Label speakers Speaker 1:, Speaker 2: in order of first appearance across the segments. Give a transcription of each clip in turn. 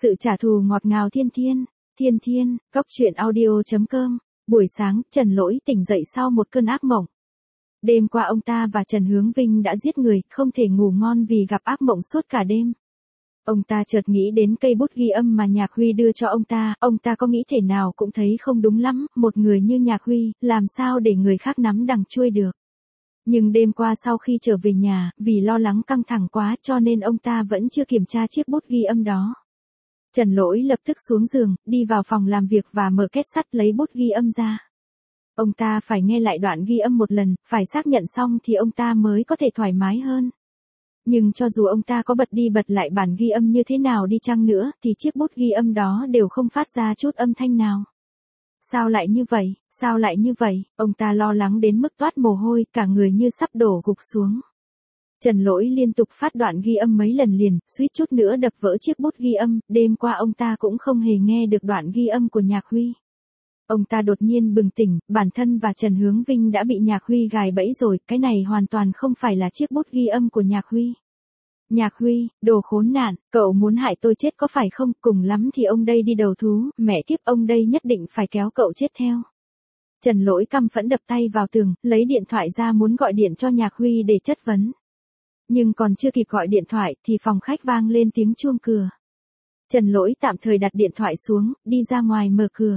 Speaker 1: Sự trả thù ngọt ngào thiên thiên, thiên thiên, góc truyện audio.com. Buổi sáng, Trần Lỗi tỉnh dậy sau một cơn ác mộng. Đêm qua ông ta và Trần Hướng Vinh đã giết người, không thể ngủ ngon vì gặp ác mộng suốt cả đêm. Ông ta chợt nghĩ đến cây bút ghi âm mà Nhạc Huy đưa cho ông ta có nghĩ thể nào cũng thấy không đúng lắm, một người như Nhạc Huy, làm sao để người khác nắm đằng chuôi được. Nhưng đêm qua sau khi trở về nhà, vì lo lắng căng thẳng quá cho nên ông ta vẫn chưa kiểm tra chiếc bút ghi âm đó. Trần Lỗi lập tức xuống giường, đi vào phòng làm việc và mở két sắt lấy bút ghi âm ra. Ông ta phải nghe lại đoạn ghi âm một lần, phải xác nhận xong thì ông ta mới có thể thoải mái hơn. Nhưng cho dù ông ta có bật đi bật lại bản ghi âm như thế nào đi chăng nữa, thì chiếc bút ghi âm đó đều không phát ra chút âm thanh nào. Sao lại như vậy, sao lại như vậy, ông ta lo lắng đến mức toát mồ hôi, cả người như sắp đổ gục xuống. Trần Lỗi liên tục phát đoạn ghi âm mấy lần liền, suýt chút nữa đập vỡ chiếc bút ghi âm, đêm qua ông ta cũng không hề nghe được đoạn ghi âm của Nhạc Huy. Ông ta đột nhiên bừng tỉnh, bản thân và Trần Hướng Vinh đã bị Nhạc Huy gài bẫy rồi, cái này hoàn toàn không phải là chiếc bút ghi âm của Nhạc Huy. Nhạc Huy, đồ khốn nạn, cậu muốn hại tôi chết có phải không, cùng lắm thì ông đây đi đầu thú, mẹ kiếp ông đây nhất định phải kéo cậu chết theo. Trần Lỗi căm phẫn đập tay vào tường, lấy điện thoại ra muốn gọi điện cho Nhạc Huy để chất vấn. Nhưng còn chưa kịp gọi điện thoại thì phòng khách vang lên tiếng chuông cửa. Trần Lỗi tạm thời đặt điện thoại xuống, đi ra ngoài mở cửa.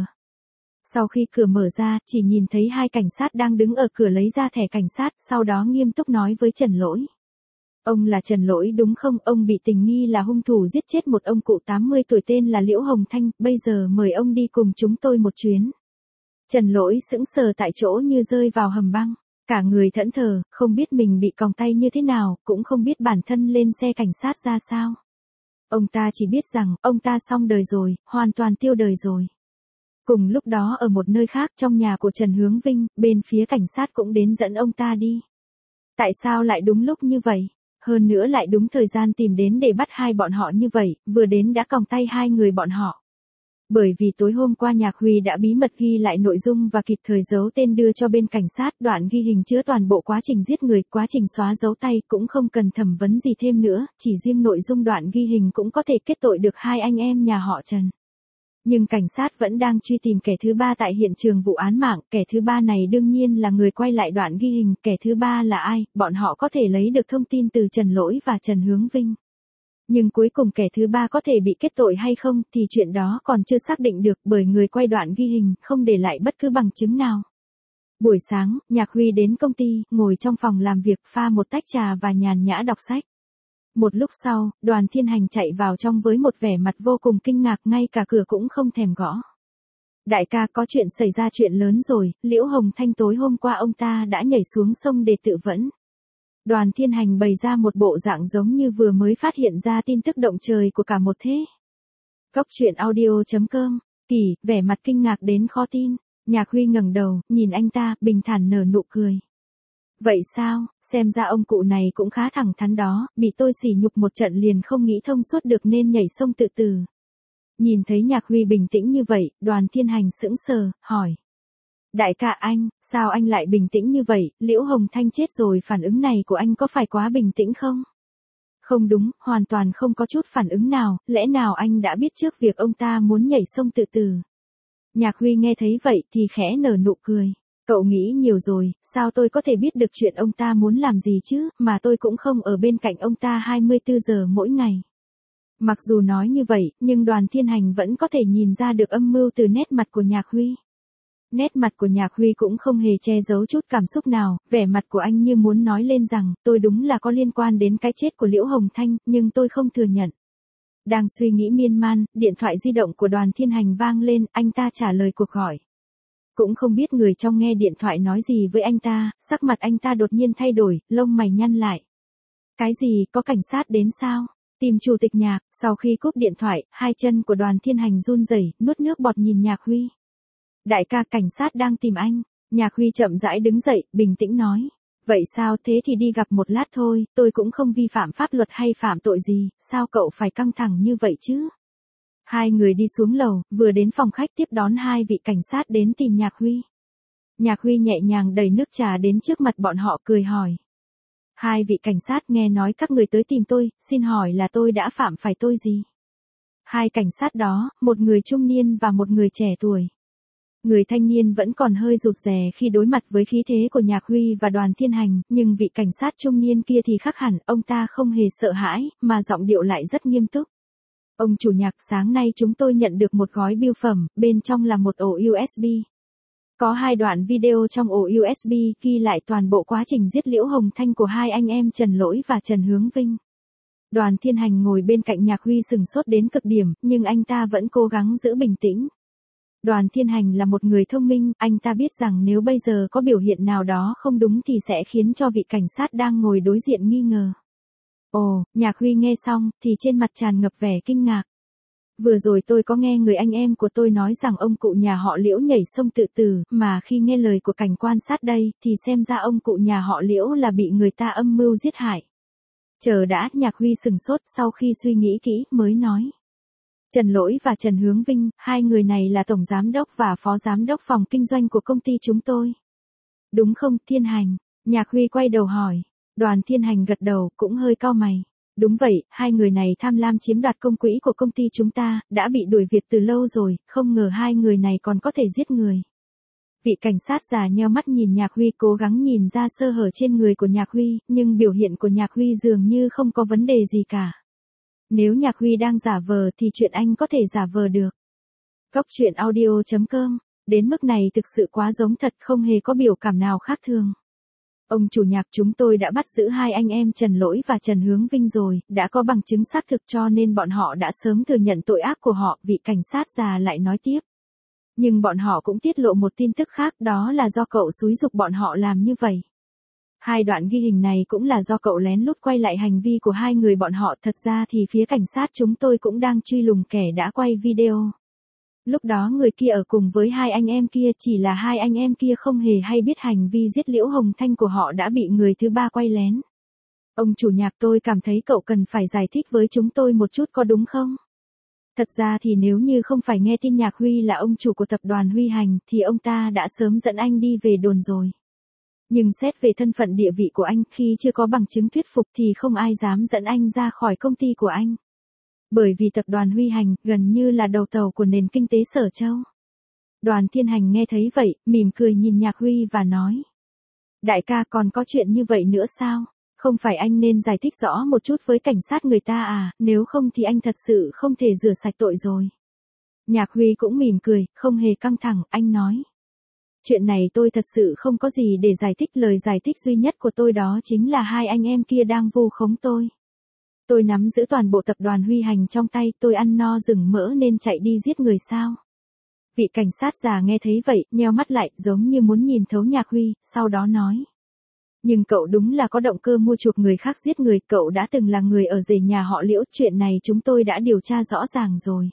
Speaker 1: Sau khi cửa mở ra, chỉ nhìn thấy hai cảnh sát đang đứng ở cửa lấy ra thẻ cảnh sát, sau đó nghiêm túc nói với Trần Lỗi. Ông là Trần Lỗi đúng không? Ông bị tình nghi là hung thủ giết chết một ông cụ 80 tuổi tên là Liễu Hồng Thanh, bây giờ mời ông đi cùng chúng tôi một chuyến. Trần Lỗi sững sờ tại chỗ như rơi vào hầm băng. Cả người thẫn thờ, không biết mình bị còng tay như thế nào, cũng không biết bản thân lên xe cảnh sát ra sao. Ông ta chỉ biết rằng, ông ta xong đời rồi, hoàn toàn tiêu đời rồi. Cùng lúc đó ở một nơi khác trong nhà của Trần Hướng Vinh, bên phía cảnh sát cũng đến dẫn ông ta đi. Tại sao lại đúng lúc như vậy? Hơn nữa lại đúng thời gian tìm đến để bắt hai bọn họ như vậy, vừa đến đã còng tay hai người bọn họ. Bởi vì tối hôm qua Nhạc Huy đã bí mật ghi lại nội dung và kịp thời giấu tên đưa cho bên cảnh sát, đoạn ghi hình chứa toàn bộ quá trình giết người, quá trình xóa dấu tay cũng không cần thẩm vấn gì thêm nữa, chỉ riêng nội dung đoạn ghi hình cũng có thể kết tội được hai anh em nhà họ Trần. Nhưng cảnh sát vẫn đang truy tìm kẻ thứ ba tại hiện trường vụ án mạng, kẻ thứ ba này đương nhiên là người quay lại đoạn ghi hình, kẻ thứ ba là ai, bọn họ có thể lấy được thông tin từ Trần Lỗi và Trần Hướng Vinh. Nhưng cuối cùng kẻ thứ ba có thể bị kết tội hay không thì chuyện đó còn chưa xác định được bởi người quay đoạn ghi hình không để lại bất cứ bằng chứng nào. Buổi sáng, Nhạc Huy đến công ty, ngồi trong phòng làm việc pha một tách trà và nhàn nhã đọc sách. Một lúc sau, Đoàn Thiên Hành chạy vào trong với một vẻ mặt vô cùng kinh ngạc, ngay cả cửa cũng không thèm gõ. Đại ca, có chuyện xảy ra, chuyện lớn rồi, Liễu Hồng Thanh tối hôm qua ông ta đã nhảy xuống sông để tự vẫn. Đoàn Thiên Hành bày ra một bộ dạng giống như vừa mới phát hiện ra tin tức động trời của cả một thế. Góc truyện audio.com. Kỳ, vẻ mặt kinh ngạc đến khó tin. Nhạc Huy ngẩng đầu, nhìn anh ta, bình thản nở nụ cười. Vậy sao, xem ra ông cụ này cũng khá thẳng thắn đó, bị tôi sỉ nhục một trận liền không nghĩ thông suốt được nên nhảy sông tự tử. Nhìn thấy Nhạc Huy bình tĩnh như vậy, Đoàn Thiên Hành sững sờ, hỏi. Đại ca anh, sao anh lại bình tĩnh như vậy, Liễu Hồng Thanh chết rồi, phản ứng này của anh có phải quá bình tĩnh không? Không đúng, hoàn toàn không có chút phản ứng nào, lẽ nào anh đã biết trước việc ông ta muốn nhảy sông tự tử? Nhạc Huy nghe thấy vậy thì khẽ nở nụ cười. Cậu nghĩ nhiều rồi, sao tôi có thể biết được chuyện ông ta muốn làm gì chứ, mà tôi cũng không ở bên cạnh ông ta 24 giờ mỗi ngày. Mặc dù nói như vậy, nhưng Đoàn Thiên Hành vẫn có thể nhìn ra được âm mưu từ nét mặt của Nhạc Huy. Nét mặt của Nhạc Huy cũng không hề che giấu chút cảm xúc nào, vẻ mặt của anh như muốn nói lên rằng, tôi đúng là có liên quan đến cái chết của Liễu Hồng Thanh, nhưng tôi không thừa nhận. Đang suy nghĩ miên man, điện thoại di động của Đoàn Thiên Hành vang lên, anh ta trả lời cuộc gọi. Cũng không biết người trong nghe điện thoại nói gì với anh ta, sắc mặt anh ta đột nhiên thay đổi, lông mày nhăn lại. Cái gì, có cảnh sát đến sao? Tìm chủ tịch Nhạc, sau khi cúp điện thoại, hai chân của Đoàn Thiên Hành run rẩy, nuốt nước bọt nhìn Nhạc Huy. Đại ca, cảnh sát đang tìm anh. Nhạc Huy chậm rãi đứng dậy, bình tĩnh nói. Vậy sao, thế thì đi gặp một lát thôi, tôi cũng không vi phạm pháp luật hay phạm tội gì, sao cậu phải căng thẳng như vậy chứ? Hai người đi xuống lầu, vừa đến phòng khách tiếp đón hai vị cảnh sát đến tìm Nhạc Huy. Nhạc Huy nhẹ nhàng đẩy nước trà đến trước mặt bọn họ cười hỏi. Hai vị cảnh sát, nghe nói các người tới tìm tôi, xin hỏi là tôi đã phạm phải tôi gì? Hai cảnh sát đó, một người trung niên và một người trẻ tuổi. Người thanh niên vẫn còn hơi rụt rè khi đối mặt với khí thế của Nhạc Huy và Đoàn Thiên Hành, nhưng vị cảnh sát trung niên kia thì khác hẳn, ông ta không hề sợ hãi, mà giọng điệu lại rất nghiêm túc. Ông chủ Nhạc, sáng nay chúng tôi nhận được một gói bưu phẩm, bên trong là một ổ USB. Có 2 đoạn video trong ổ USB ghi lại toàn bộ quá trình giết Liễu Hồng Thanh của hai anh em Trần Lỗi và Trần Hướng Vinh. Đoàn Thiên Hành ngồi bên cạnh Nhạc Huy sừng sốt đến cực điểm, nhưng anh ta vẫn cố gắng giữ bình tĩnh. Đoàn Thiên Hành là một người thông minh, anh ta biết rằng nếu bây giờ có biểu hiện nào đó không đúng thì sẽ khiến cho vị cảnh sát đang ngồi đối diện nghi ngờ. Ồ, Nhạc Huy nghe xong, thì trên mặt tràn ngập vẻ kinh ngạc. Vừa rồi tôi có nghe người anh em của tôi nói rằng ông cụ nhà họ Liễu nhảy sông tự tử, mà khi nghe lời của cảnh quan sát đây, thì xem ra ông cụ nhà họ Liễu là bị người ta âm mưu giết hại. Chờ đã, Nhạc Huy sừng sốt, sau khi suy nghĩ kỹ, mới nói. Trần Lỗi và Trần Hướng Vinh, hai người này là tổng giám đốc và phó giám đốc phòng kinh doanh của công ty chúng tôi. Đúng không, Thiên Hành? Nhạc Huy quay đầu hỏi. Đoàn Thiên Hành gật đầu, cũng hơi cau mày. Đúng vậy, hai người này tham lam chiếm đoạt công quỹ của công ty chúng ta, đã bị đuổi việc từ lâu rồi, không ngờ hai người này còn có thể giết người. Vị cảnh sát già nheo mắt nhìn Nhạc Huy, cố gắng nhìn ra sơ hở trên người của Nhạc Huy, nhưng biểu hiện của Nhạc Huy dường như không có vấn đề gì cả. Nếu Nhạc Huy đang giả vờ thì chuyện anh có thể giả vờ được. Cóc truyện audio.com, đến mức này thực sự quá giống thật, không hề có biểu cảm nào khác thường. Ông chủ Nhạc, chúng tôi đã bắt giữ hai anh em Trần Lỗi và Trần Hướng Vinh rồi, đã có bằng chứng xác thực cho nên bọn họ đã sớm thừa nhận tội ác của họ, vị cảnh sát già lại nói tiếp. Nhưng bọn họ cũng tiết lộ một tin tức khác, đó là do cậu xúi giục bọn họ làm như vậy. Hai đoạn ghi hình này cũng là do cậu lén lút quay lại hành vi của hai người bọn họ, thật ra thì phía cảnh sát chúng tôi cũng đang truy lùng kẻ đã quay video. Lúc đó người kia ở cùng với hai anh em kia, chỉ là hai anh em kia không hề hay biết hành vi giết Liễu Hồng Thanh của họ đã bị người thứ ba quay lén. Ông chủ Nhạc, tôi cảm thấy cậu cần phải giải thích với chúng tôi một chút, có đúng không? Thật ra thì nếu như không phải nghe tin Nhạc Huy là ông chủ của tập đoàn Huy Hành, thì ông ta đã sớm dẫn anh đi về đồn rồi. Nhưng xét về thân phận địa vị của anh, khi chưa có bằng chứng thuyết phục thì không ai dám dẫn anh ra khỏi công ty của anh. Bởi vì tập đoàn Huy Hành gần như là đầu tàu của nền kinh tế Sở Châu. Đoàn Thiên Hành nghe thấy vậy, mỉm cười nhìn Nhạc Huy và nói. Đại ca, còn có chuyện như vậy nữa sao? Không phải anh nên giải thích rõ một chút với cảnh sát người ta à, nếu không thì anh thật sự không thể rửa sạch tội rồi. Nhạc Huy cũng mỉm cười, không hề căng thẳng, anh nói. Chuyện này tôi thật sự không có gì để giải thích, lời giải thích duy nhất của tôi đó chính là hai anh em kia đang vu khống tôi. Tôi nắm giữ toàn bộ tập đoàn Huy Hành trong tay, tôi ăn no rừng mỡ nên chạy đi giết người sao? Vị cảnh sát già nghe thấy vậy, nheo mắt lại, giống như muốn nhìn thấu Nhạc Huy, sau đó nói. Nhưng cậu đúng là có động cơ mua chuộc người khác giết người, cậu đã từng là người ở rể nhà họ Liễu, chuyện này chúng tôi đã điều tra rõ ràng rồi.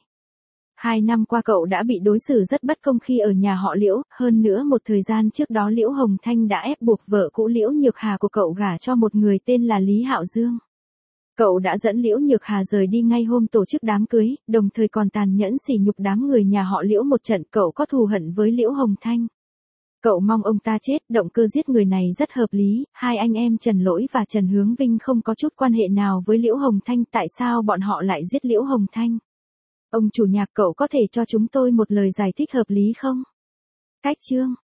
Speaker 1: 2 năm qua cậu đã bị đối xử rất bất công khi ở nhà họ Liễu, hơn nữa một thời gian trước đó Liễu Hồng Thanh đã ép buộc vợ cũ Liễu Nhược Hà của cậu gả cho một người tên là Lý Hạo Dương. Cậu đã dẫn Liễu Nhược Hà rời đi ngay hôm tổ chức đám cưới, đồng thời còn tàn nhẫn sỉ nhục đám người nhà họ Liễu một trận, cậu có thù hận với Liễu Hồng Thanh. Cậu mong ông ta chết, động cơ giết người này rất hợp lý, hai anh em Trần Lỗi và Trần Hướng Vinh không có chút quan hệ nào với Liễu Hồng Thanh, tại sao bọn họ lại giết Liễu Hồng Thanh? Ông chủ Nhạc, cậu có thể cho chúng tôi một lời giải thích hợp lý không? Cách chương